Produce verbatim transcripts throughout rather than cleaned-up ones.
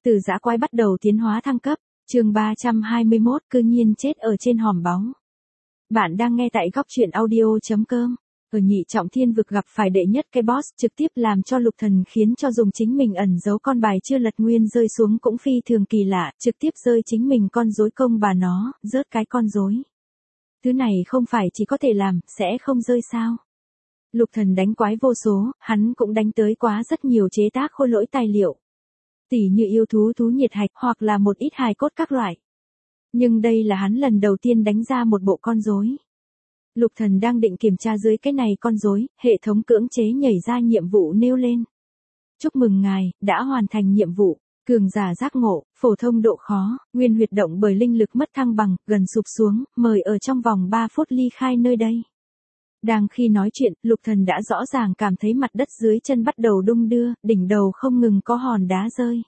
Từ dã quái bắt đầu tiến hóa thăng cấp, chương ba trăm hai mươi mốt cư nhiên chết ở trên hòm báu. Bạn đang nghe tại góc truyện audio.com. Ở nhị trọng thiên vực gặp phải đệ nhất cái boss trực tiếp làm cho Lục Thần khiến cho dùng chính mình ẩn giấu con bài chưa lật nguyên rơi xuống cũng phi thường kỳ lạ, trực tiếp rơi chính mình con rối công bà nó, rớt cái con rối. Thứ này không phải chỉ có thể làm, sẽ không rơi sao? Lục Thần đánh quái vô số, hắn cũng đánh tới quá rất nhiều chế tác khôi lỗi tài liệu. Tỉ như yêu thú thú nhiệt hạch hoặc là một ít hài cốt các loại. Nhưng đây là hắn lần đầu tiên đánh ra một bộ con rối. Lục Thần đang định kiểm tra dưới cái này con rối, hệ thống cưỡng chế nhảy ra nhiệm vụ nêu lên. Chúc mừng ngài, đã hoàn thành nhiệm vụ, cường giả giác ngộ, phổ thông độ khó, nguyên huyệt động bởi linh lực mất thăng bằng, gần sụp xuống, mời ở trong vòng ba phút ly khai nơi đây. Đang khi nói chuyện, Lục Thần đã rõ ràng cảm thấy mặt đất dưới chân bắt đầu đung đưa, đỉnh đầu không ngừng có hòn đá rơi.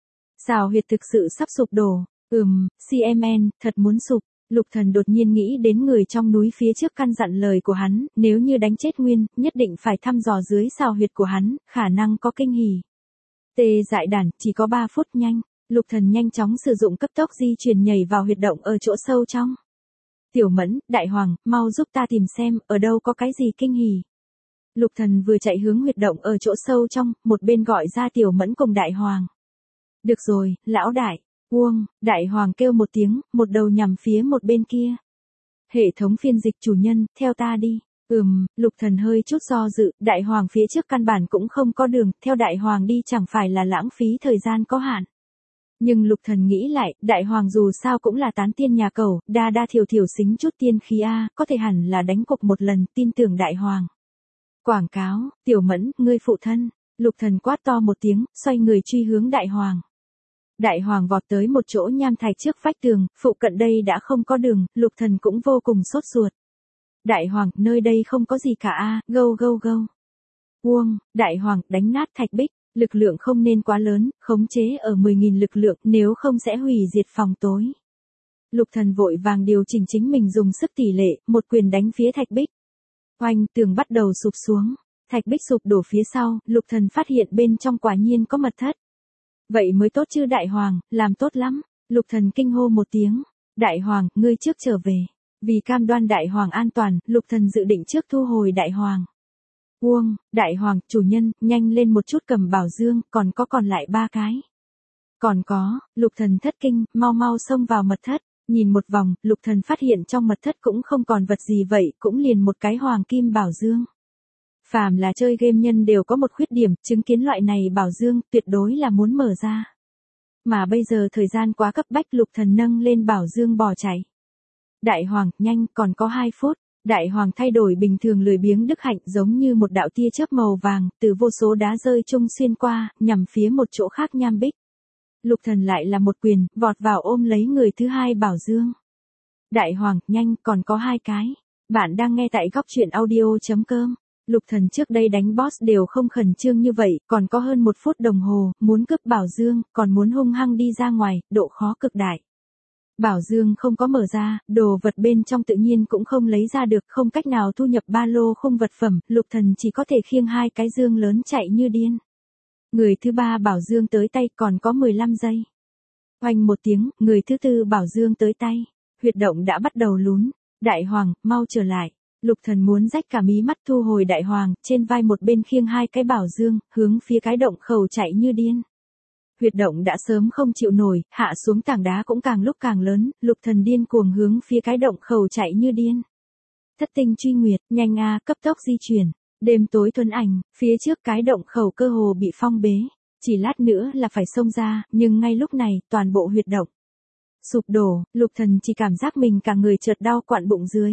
Xào huyệt thực sự sắp sụp đổ, ừm, xê em en, thật muốn sụp. Lục Thần đột nhiên nghĩ đến người trong núi phía trước căn dặn lời của hắn, nếu như đánh chết Nguyên, nhất định phải thăm dò dưới xào huyệt của hắn, khả năng có kinh hỉ. Tê dại đản, chỉ có ba phút nhanh, Lục Thần nhanh chóng sử dụng cấp tốc di chuyển nhảy vào huyệt động ở chỗ sâu trong. Tiểu Mẫn, Đại Hoàng, mau giúp ta tìm xem, ở đâu có cái gì kinh hỉ. Lục Thần vừa chạy hướng huyệt động ở chỗ sâu trong, một bên gọi ra Tiểu Mẫn cùng Đại Hoàng. Được rồi, lão đại. Uông, Đại Hoàng kêu một tiếng, một đầu nhằm phía một bên kia. Hệ thống phiên dịch chủ nhân, theo ta đi. Ừm, Lục Thần hơi chút do dự, Đại Hoàng phía trước căn bản cũng không có đường, theo Đại Hoàng đi chẳng phải là lãng phí thời gian có hạn. Nhưng Lục Thần nghĩ lại, Đại Hoàng dù sao cũng là tán tiên nhà cầu, đa đa thiểu thiểu xính chút tiên khí a, có thể hẳn là đánh cục một lần, tin tưởng Đại Hoàng. Quảng cáo, Tiểu Mẫn, ngươi phụ thân. Lục Thần quát to một tiếng, xoay người truy hướng Đại Hoàng. Đại Hoàng vọt tới một chỗ nham thạch trước vách tường, phụ cận đây đã không có đường, Lục Thần cũng vô cùng sốt ruột. Đại Hoàng, nơi đây không có gì cả a, gâu gâu gâu. Uông, Đại Hoàng, đánh nát thạch bích, lực lượng không nên quá lớn, khống chế ở mười nghìn lực lượng, nếu không sẽ hủy diệt phòng tối. Lục Thần vội vàng điều chỉnh chính mình dùng sức tỷ lệ, một quyền đánh phía thạch bích. Oanh, tường bắt đầu sụp xuống, thạch bích sụp đổ phía sau, Lục Thần phát hiện bên trong quả nhiên có mật thất. Vậy mới tốt chứ Đại Hoàng, làm tốt lắm. Lục Thần kinh hô một tiếng. Đại Hoàng, ngươi trước trở về. Vì cam đoan Đại Hoàng an toàn, Lục Thần dự định trước thu hồi Đại Hoàng. Uông, Đại Hoàng, chủ nhân, nhanh lên một chút cầm bảo dương, còn có còn lại ba cái. Còn có, Lục Thần thất kinh, mau mau xông vào mật thất. Nhìn một vòng, Lục Thần phát hiện trong mật thất cũng không còn vật gì vậy, cũng liền một cái hoàng kim bảo dương. Phàm là chơi game nhân đều có một khuyết điểm, chứng kiến loại này bảo dương, tuyệt đối là muốn mở ra. Mà bây giờ thời gian quá cấp bách, Lục Thần nâng lên bảo dương bỏ chạy. Đại Hoàng, nhanh, còn có hai phút. Đại Hoàng thay đổi bình thường lười biếng đức hạnh giống như một đạo tia chớp màu vàng, từ vô số đá rơi chung xuyên qua, nhằm phía một chỗ khác nham bích. Lục Thần lại là một quyền, vọt vào ôm lấy người thứ hai bảo dương. Đại Hoàng, nhanh, còn có hai cái. Bạn đang nghe tại góc truyện audio.com. Lục Thần trước đây đánh boss đều không khẩn trương như vậy, còn có hơn một phút đồng hồ, muốn cướp bảo dương, còn muốn hung hăng đi ra ngoài, độ khó cực đại. Bảo dương không có mở ra, đồ vật bên trong tự nhiên cũng không lấy ra được, không cách nào thu nhập ba lô khung vật phẩm, Lục Thần chỉ có thể khiêng hai cái dương lớn chạy như điên. Người thứ ba bảo dương tới tay còn có mười lăm giây. Oanh một tiếng, người thứ tư bảo dương tới tay. Huyệt động đã bắt đầu lún. Đại Hoàng, mau trở lại. Lục Thần muốn rách cả mí mắt thu hồi Đại Hoàng, trên vai một bên khiêng hai cái bảo dương, hướng phía cái động khẩu chạy như điên. Huyệt động đã sớm không chịu nổi, hạ xuống tảng đá cũng càng lúc càng lớn, Lục Thần điên cuồng hướng phía cái động khẩu chạy như điên. Thất tinh truy nguyệt, nhanh a, cấp tốc di chuyển. Đêm tối thuần ảnh, phía trước cái động khẩu cơ hồ bị phong bế, chỉ lát nữa là phải xông ra, nhưng ngay lúc này, toàn bộ huyệt động sụp đổ, Lục Thần chỉ cảm giác mình cả người chợt đau quặn bụng dưới.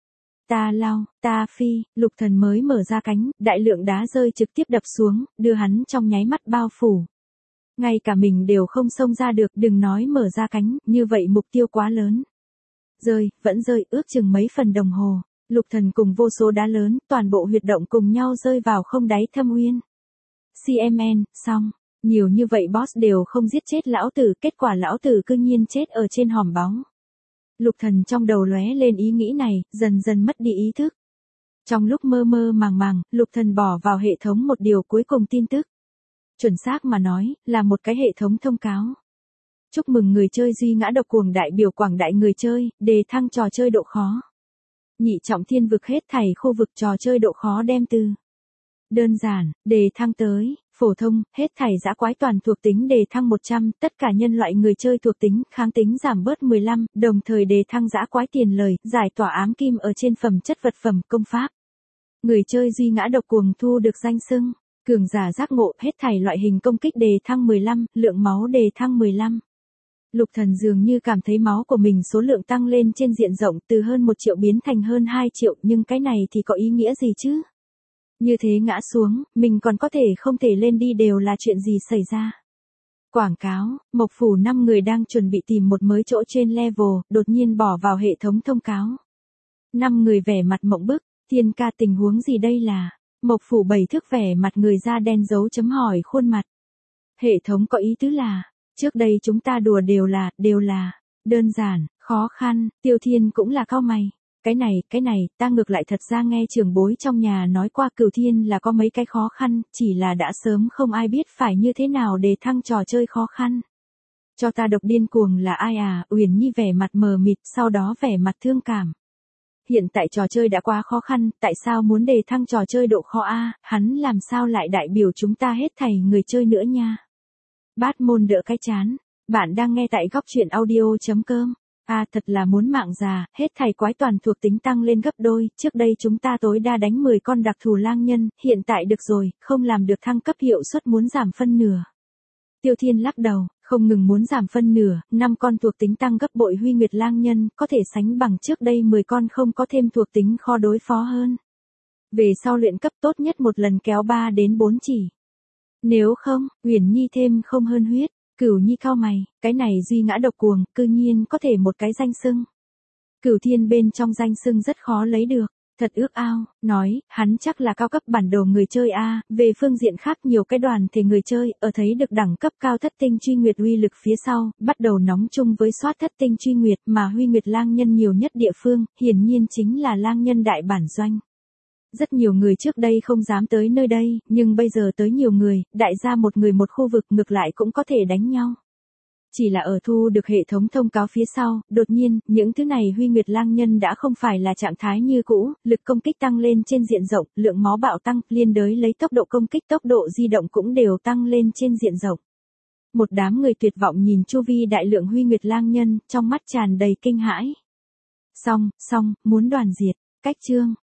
Ta lao, ta phi, Lục Thần mới mở ra cánh, đại lượng đá rơi trực tiếp đập xuống, đưa hắn trong nháy mắt bao phủ. Ngay cả mình đều không xông ra được, đừng nói mở ra cánh, như vậy mục tiêu quá lớn. Rơi, vẫn rơi, ước chừng mấy phần đồng hồ. Lục Thần cùng vô số đá lớn, toàn bộ huyệt động cùng nhau rơi vào không đáy thâm uyên. xê em en, xong. Nhiều như vậy boss đều không giết chết lão tử, kết quả lão tử cư nhiên chết ở trên hòm báu. Lục Thần trong đầu lóe lên ý nghĩ này, dần dần mất đi ý thức. Trong lúc mơ mơ màng màng, Lục Thần bỏ vào hệ thống một điều cuối cùng tin tức. Chuẩn xác mà nói, là một cái hệ thống thông cáo. Chúc mừng người chơi duy ngã độc cuồng đại biểu quảng đại người chơi, đề thăng trò chơi độ khó. Nhị trọng thiên vực hết thảy khu vực trò chơi độ khó đem từ đơn giản, đề thăng tới, phổ thông, hết thảy dã quái toàn thuộc tính đề thăng một trăm, tất cả nhân loại người chơi thuộc tính, kháng tính giảm bớt mười lăm, đồng thời đề thăng dã quái tiền lời, giải tỏa ám kim ở trên phẩm chất vật phẩm công pháp. Người chơi duy ngã độc cuồng thu được danh xưng, cường giả giác ngộ, hết thảy loại hình công kích đề thăng mười lăm, lượng máu đề thăng mười lăm. Lục Thần dường như cảm thấy máu của mình số lượng tăng lên trên diện rộng từ hơn một triệu biến thành hơn hai triệu, nhưng cái này thì có ý nghĩa gì chứ? Như thế ngã xuống, mình còn có thể không thể lên đi đều là chuyện gì xảy ra? Quảng cáo, Mộc Phủ năm người đang chuẩn bị tìm một mới chỗ trên level, đột nhiên bỏ vào hệ thống thông cáo. Năm người vẻ mặt mộng bức, Thiên ca tình huống gì đây là? Mộc Phủ bảy thức vẻ mặt người da đen dấu chấm hỏi khuôn mặt. Hệ thống có ý tứ là, trước đây chúng ta đùa đều là, đều là, đơn giản, khó khăn, Tiêu Thiên cũng là cau mày. Cái này, cái này, ta ngược lại thật ra nghe trưởng bối trong nhà nói qua Cửu Thiên là có mấy cái khó khăn, chỉ là đã sớm không ai biết phải như thế nào để thăng trò chơi khó khăn. Cho ta độc điên cuồng là ai à? Uyển Nhi vẻ mặt mờ mịt, sau đó vẻ mặt thương cảm. Hiện tại trò chơi đã quá khó khăn, tại sao muốn đề thăng trò chơi độ khó a? Hắn làm sao lại đại biểu chúng ta hết thảy người chơi nữa nha? Bát môn đỡ cái chán. Bạn đang nghe tại góc truyện audio chấm com. À thật là muốn mạng già, hết thảy quái toàn thuộc tính tăng lên gấp đôi, trước đây chúng ta tối đa đánh mười con đặc thù lang nhân, hiện tại được rồi, không làm được thăng cấp hiệu suất muốn giảm phân nửa. Tiêu Thiên lắc đầu, không ngừng muốn giảm phân nửa, năm con thuộc tính tăng gấp bội Huy Nguyệt lang nhân, có thể sánh bằng trước đây mười con không có thêm thuộc tính khó đối phó hơn. Về sau luyện cấp tốt nhất một lần kéo ba đến bốn chỉ. Nếu không, Uyển Nhi thêm không hơn huyết. Cửu Nhi cau mày, cái này duy ngã độc cuồng, cư nhiên có thể một cái danh xưng. Cửu Thiên bên trong danh xưng rất khó lấy được, thật ước ao, nói, hắn chắc là cao cấp bản đồ người chơi a, về phương diện khác nhiều cái đoàn thể người chơi, ở thấy được đẳng cấp cao thất tinh truy nguyệt uy lực phía sau, bắt đầu nóng chung với soát thất tinh truy nguyệt mà Huy Nguyệt lang nhân nhiều nhất địa phương, hiển nhiên chính là lang nhân đại bản doanh. Rất nhiều người trước đây không dám tới nơi đây, nhưng bây giờ tới nhiều người, đại gia một người một khu vực ngược lại cũng có thể đánh nhau. Chỉ là ở thu được hệ thống thông cáo phía sau, đột nhiên, những thứ này Huy Nguyệt lang nhân đã không phải là trạng thái như cũ, lực công kích tăng lên trên diện rộng, lượng máu bạo tăng, liên đới lấy tốc độ công kích tốc độ di động cũng đều tăng lên trên diện rộng. Một đám người tuyệt vọng nhìn chu vi đại lượng Huy Nguyệt lang nhân, trong mắt tràn đầy kinh hãi. Xong, xong, muốn đoàn diệt, cách chương.